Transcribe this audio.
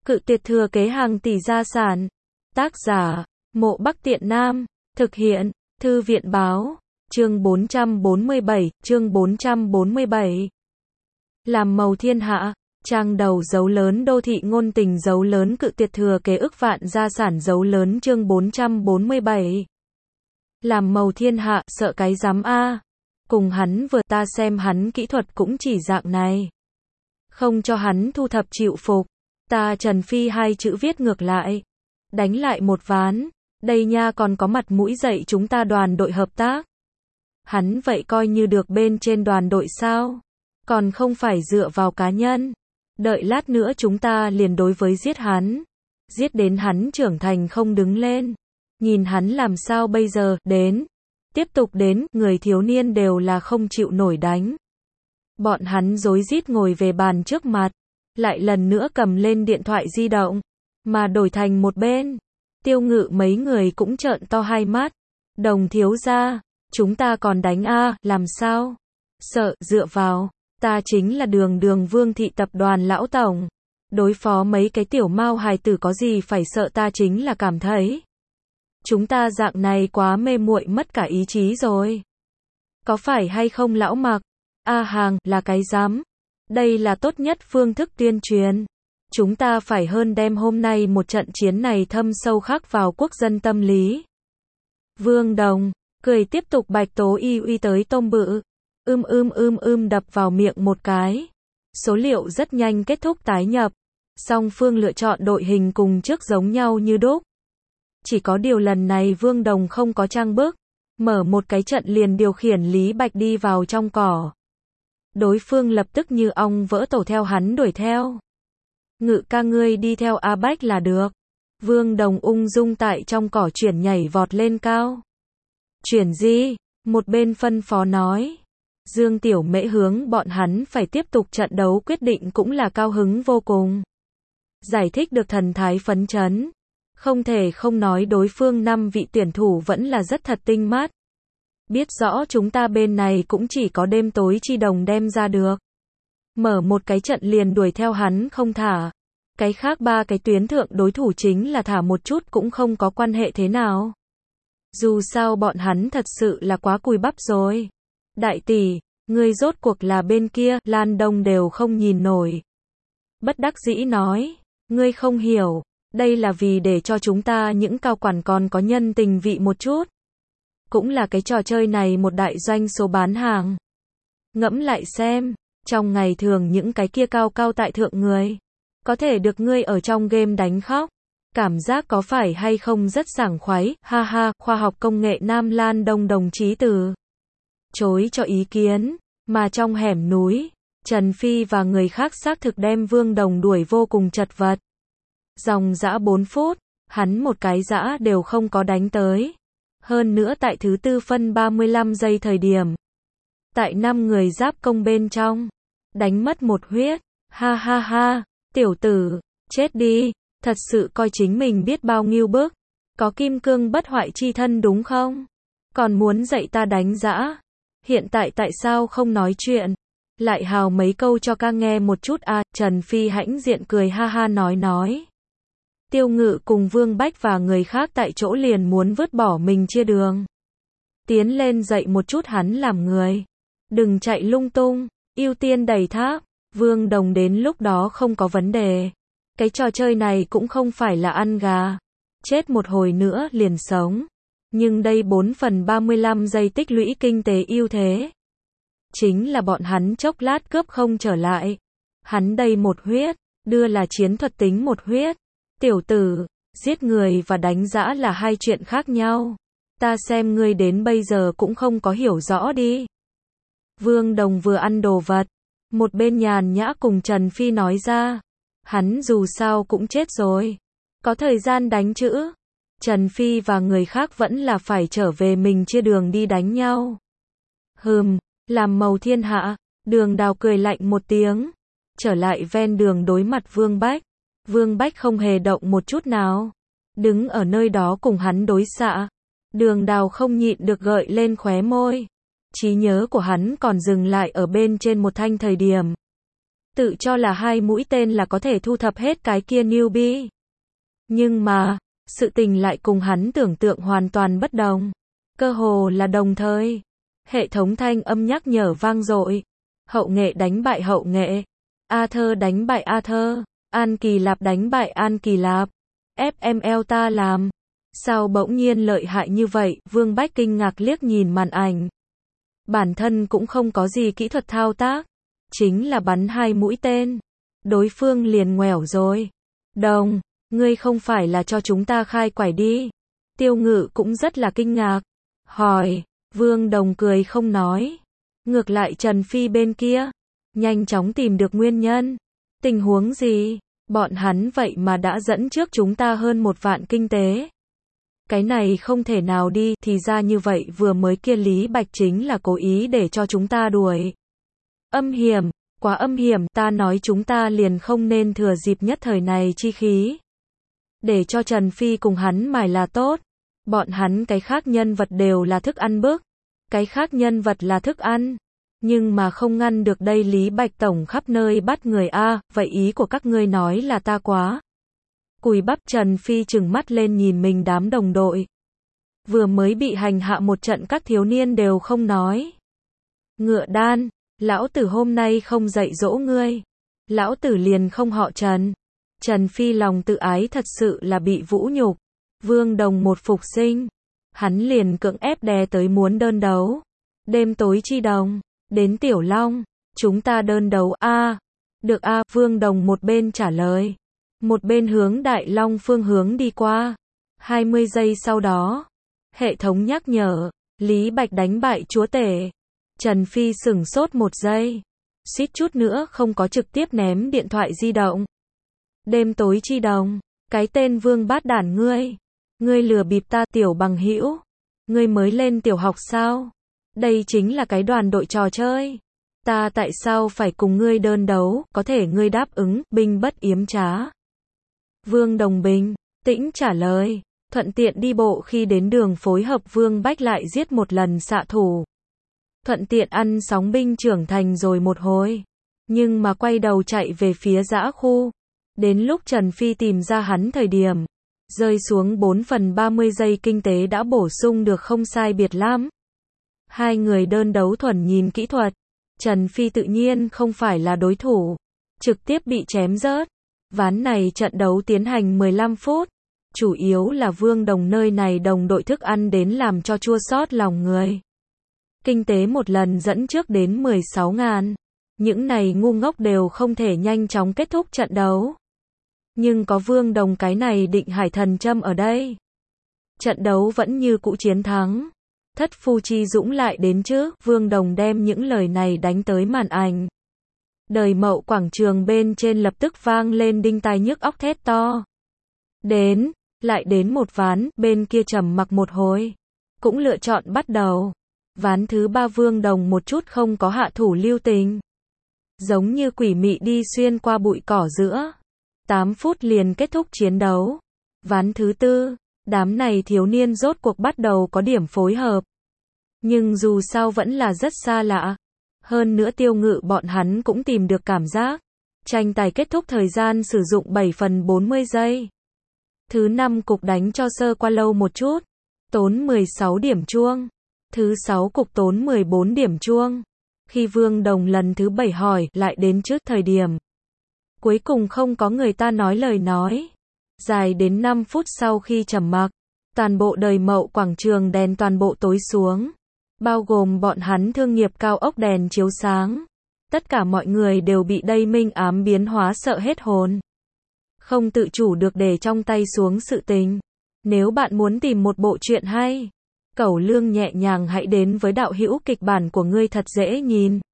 Cự tuyệt thừa kế hàng tỷ gia sản. Tác giả, Mộ Bắc Tiện Nam. Thực hiện, Thư viện báo. Chương 447. Làm màu thiên hạ. Trang đầu dấu lớn đô thị ngôn tình dấu lớn cự tuyệt thừa kế ức vạn gia sản dấu lớn chương 447. Làm màu thiên hạ, sợ cái dám a. Cùng hắn vừa ta xem hắn kỹ thuật cũng chỉ dạng này. Không cho hắn thu thập chịu phục. Ta Trần Phi hai chữ viết ngược lại. Đánh lại một ván. Đây nha còn có mặt mũi dạy chúng ta đoàn đội hợp tác. Hắn vậy coi như được bên trên đoàn đội sao? Còn không phải dựa vào cá nhân. Đợi lát nữa chúng ta liền đối với giết hắn. Giết đến hắn trưởng thành không đứng lên. Nhìn hắn làm sao bây giờ, đến. Tiếp tục đến, người thiếu niên đều là không chịu nổi đánh. Bọn hắn rối rít ngồi về bàn trước mặt. Lại lần nữa cầm lên điện thoại di động. Mà đổi thành một bên. Tiêu Ngự mấy người cũng trợn to hai mắt. Đồng thiếu gia, chúng ta còn đánh a, làm sao? Sợ, dựa vào. Ta chính là đường Vương thị tập đoàn lão tổng. Đối phó mấy cái tiểu mao hài tử có gì phải sợ, ta chính là cảm thấy. Chúng ta dạng này quá mê muội mất cả ý chí rồi. Có phải hay không lão Mặc? A Hàng, là cái dám. Đây là tốt nhất phương thức tuyên truyền. Chúng ta phải hơn đem hôm nay một trận chiến này thâm sâu khắc vào quốc dân tâm lý. Vương Đồng, cười tiếp tục bạch tố y uy tới tôm bự. Đập vào miệng một cái. Số liệu rất nhanh kết thúc tái nhập. Song phương lựa chọn đội hình cùng trước giống nhau như đúc. Chỉ có điều lần này Vương Đồng không có trang bức. Mở một cái trận liền điều khiển Lý Bạch đi vào trong cỏ. Đối phương lập tức như ong vỡ tổ theo hắn đuổi theo. Ngự ca ngươi đi theo A Bách là được. Vương Đồng ung dung tại trong cỏ chuyển nhảy vọt lên cao. Chuyển gì? Một bên phân phó nói. Dương Tiểu Mễ hướng bọn hắn phải tiếp tục trận đấu quyết định cũng là cao hứng vô cùng. Giải thích được thần thái phấn chấn. Không thể không nói đối phương 5 vị tuyển thủ vẫn là rất thật tinh mắt. Biết rõ chúng ta bên này cũng chỉ có đêm tối chi đồng đem ra được. Mở một cái trận liền đuổi theo hắn không thả. Cái khác 3 cái tuyến thượng đối thủ chính là thả một chút cũng không có quan hệ thế nào. Dù sao bọn hắn thật sự là quá cùi bắp rồi. Đại tỷ, ngươi rốt cuộc là bên kia, Lan Đông đều không nhìn nổi. Bất đắc dĩ nói, ngươi không hiểu, đây là vì để cho chúng ta những cao quản còn có nhân tình vị một chút. Cũng là cái trò chơi này một đại doanh số bán hàng. Ngẫm lại xem, trong ngày thường những cái kia cao cao tại thượng người, có thể được ngươi ở trong game đánh khóc. Cảm giác có phải hay không rất sảng khoái, ha ha, khoa học công nghệ Nam Lan Đông đồng chí từ chối cho ý kiến, mà trong hẻm núi, Trần Phi và người khác xác thực đem Vương Đồng đuổi vô cùng chật vật. Dòng dã 4 phút, hắn một cái dã đều không có đánh tới. Hơn nữa tại thứ 4 phân 35 giây thời điểm. Tại 5 người giáp công bên trong, đánh mất một huyết, ha ha ha, tiểu tử, chết đi, thật sự coi chính mình biết bao nhiêu bước. Có kim cương bất hoại chi thân đúng không? Còn muốn dạy ta đánh dã. Hiện tại tại sao không nói chuyện? Lại hào mấy câu cho ca nghe một chút à, Trần Phi hãnh diện cười ha ha nói. Tiêu Ngự cùng Vương Bách và người khác tại chỗ liền muốn vứt bỏ mình chia đường. Tiến lên dạy một chút hắn làm người. Đừng chạy lung tung, ưu tiên đẩy tháp. Vương Đồng đến lúc đó không có vấn đề. Cái trò chơi này cũng không phải là ăn gà. Chết một hồi nữa liền sống. Nhưng đây 4 phần 35 giây tích lũy kinh tế ưu thế. Chính là bọn hắn chốc lát cướp không trở lại. Hắn đây một huyết, đưa là chiến thuật tính một huyết. Tiểu tử, giết người và đánh dã là hai chuyện khác nhau. Ta xem ngươi đến bây giờ cũng không có hiểu rõ đi. Vương Đồng vừa ăn đồ vật. Một bên nhàn nhã cùng Trần Phi nói ra. Hắn dù sao cũng chết rồi. Có thời gian đánh chữ. Trần Phi và người khác vẫn là phải trở về mình chia đường đi đánh nhau. Làm màu thiên hạ. Đường Đào cười lạnh một tiếng. Trở lại ven đường đối mặt Vương Bách. Vương Bách không hề động một chút nào. Đứng ở nơi đó cùng hắn đối xạ. Đường Đào không nhịn được gợi lên khóe môi. Trí nhớ của hắn còn dừng lại ở bên trên một thanh thời điểm. Tự cho là 2 mũi tên là có thể thu thập hết cái kia newbie. Nhưng mà, sự tình lại cùng hắn tưởng tượng hoàn toàn bất đồng. Cơ hồ là đồng thời. Hệ thống thanh âm nhắc nhở vang dội. Hậu nghệ đánh bại hậu nghệ. Arthur đánh bại Arthur. An Kỳ Lạp đánh bại An Kỳ Lạp. FML ta làm. Sao bỗng nhiên lợi hại như vậy? Vương Bách kinh ngạc liếc nhìn màn ảnh. Bản thân cũng không có gì kỹ thuật thao tác. Chính là bắn 2 mũi tên. Đối phương liền ngoẻo rồi. Đồng, ngươi không phải là cho chúng ta khai quải đi. Tiêu Ngự cũng rất là kinh ngạc. Hỏi, Vương Đồng cười không nói. Ngược lại Trần Phi bên kia, nhanh chóng tìm được nguyên nhân. Tình huống gì? Bọn hắn vậy mà đã dẫn trước chúng ta hơn 1 vạn kinh tế. Cái này không thể nào đi, thì ra như vậy vừa mới kia Lý Bạch chính là cố ý để cho chúng ta đuổi. Âm hiểm, quá âm hiểm, ta nói chúng ta liền không nên thừa dịp nhất thời này chi khí. Để cho Trần Phi cùng hắn mài là tốt. Bọn hắn cái khác nhân vật đều là thức ăn bức. Cái khác nhân vật là thức ăn. Nhưng mà không ngăn được đây Lý Bạch Tổng khắp nơi bắt người a, vậy ý của các ngươi nói là ta quá. Cùi bắp Trần Phi trừng mắt lên nhìn mình đám đồng đội. Vừa mới bị hành hạ một trận các thiếu niên đều không nói. Ngựa đan, lão tử hôm nay không dạy dỗ ngươi. Lão tử liền không họ Trần. Trần Phi lòng tự ái thật sự là bị vũ nhục. Vương Đồng một phục sinh. Hắn liền cưỡng ép đè tới muốn đơn đấu. Đêm tối chi đồng. Đến Tiểu Long. Chúng ta đơn đấu a. Được a. Vương Đồng một bên trả lời. Một bên hướng Đại Long phương hướng đi qua. 20 giây sau đó. Hệ thống nhắc nhở. Lý Bạch đánh bại chúa tể. Trần Phi sửng sốt 1 giây. Suýt chút nữa không có trực tiếp ném điện thoại di động. Đêm tối chi đồng. Cái tên Vương bát đản ngươi. Ngươi lừa bịp ta Tiểu bằng hữu. Ngươi mới lên tiểu học sao? Đây chính là cái đoàn đội trò chơi. Ta tại sao phải cùng ngươi đơn đấu? Có thể ngươi đáp ứng, binh bất yếm trá. Vương Đồng bình tĩnh trả lời. Thuận tiện đi bộ khi đến đường phối hợp Vương Bách lại giết một lần xạ thủ. Thuận tiện ăn sóng binh trưởng thành rồi một hồi. Nhưng mà quay đầu chạy về phía dã khu. Đến lúc Trần Phi tìm ra hắn thời điểm. Rơi xuống 4/30 giây kinh tế đã bổ sung được không sai biệt lắm. 2 người đơn đấu thuần nhìn kỹ thuật. Trần Phi tự nhiên không phải là đối thủ. Trực tiếp bị chém rớt. Ván này trận đấu tiến hành 15 phút. Chủ yếu là Vương Đồng nơi này đồng đội thức ăn đến làm cho chua xót lòng người. Kinh tế một lần dẫn trước đến 16.000. Những này ngu ngốc đều không thể nhanh chóng kết thúc trận đấu. Nhưng có Vương Đồng cái này định hải thần châm ở đây. Trận đấu vẫn như cũ chiến thắng. Thất phu chi dũng lại đến chứ. Vương Đồng đem những lời này đánh tới màn ảnh. Đời Mậu quảng trường bên trên lập tức vang lên đinh tai nhức óc thét to. Đến, lại đến một ván, bên kia trầm mặc một hồi. Cũng lựa chọn bắt đầu. Ván thứ 3 Vương Đồng một chút không có hạ thủ lưu tình. Giống như quỷ mị đi xuyên qua bụi cỏ giữa. 8 phút liền kết thúc chiến đấu. Ván thứ 4, đám này thiếu niên rốt cuộc bắt đầu có điểm phối hợp. Nhưng dù sao vẫn là rất xa lạ. Hơn nữa Tiêu Ngự bọn hắn cũng tìm được cảm giác. Tranh tài kết thúc thời gian sử dụng 7/40 giây. Thứ 5 cục đánh cho sơ qua lâu một chút. Tốn 16 điểm chuông. Thứ 6 cục tốn 14 điểm chuông. Khi Vương Đồng lần thứ 7 hỏi lại đến trước thời điểm. Cuối cùng không có người ta nói lời nói. Dài đến 5 phút sau khi trầm mặc. Toàn bộ đời Mậu quảng trường đèn toàn bộ tối xuống. Bao gồm bọn hắn thương nghiệp cao ốc đèn chiếu sáng. Tất cả mọi người đều bị đây minh ám biến hóa sợ hết hồn. Không tự chủ được để trong tay xuống sự tình. Nếu bạn muốn tìm một bộ truyện hay, Cẩu Lương nhẹ nhàng hãy đến với đạo hữu kịch bản của ngươi thật dễ nhìn.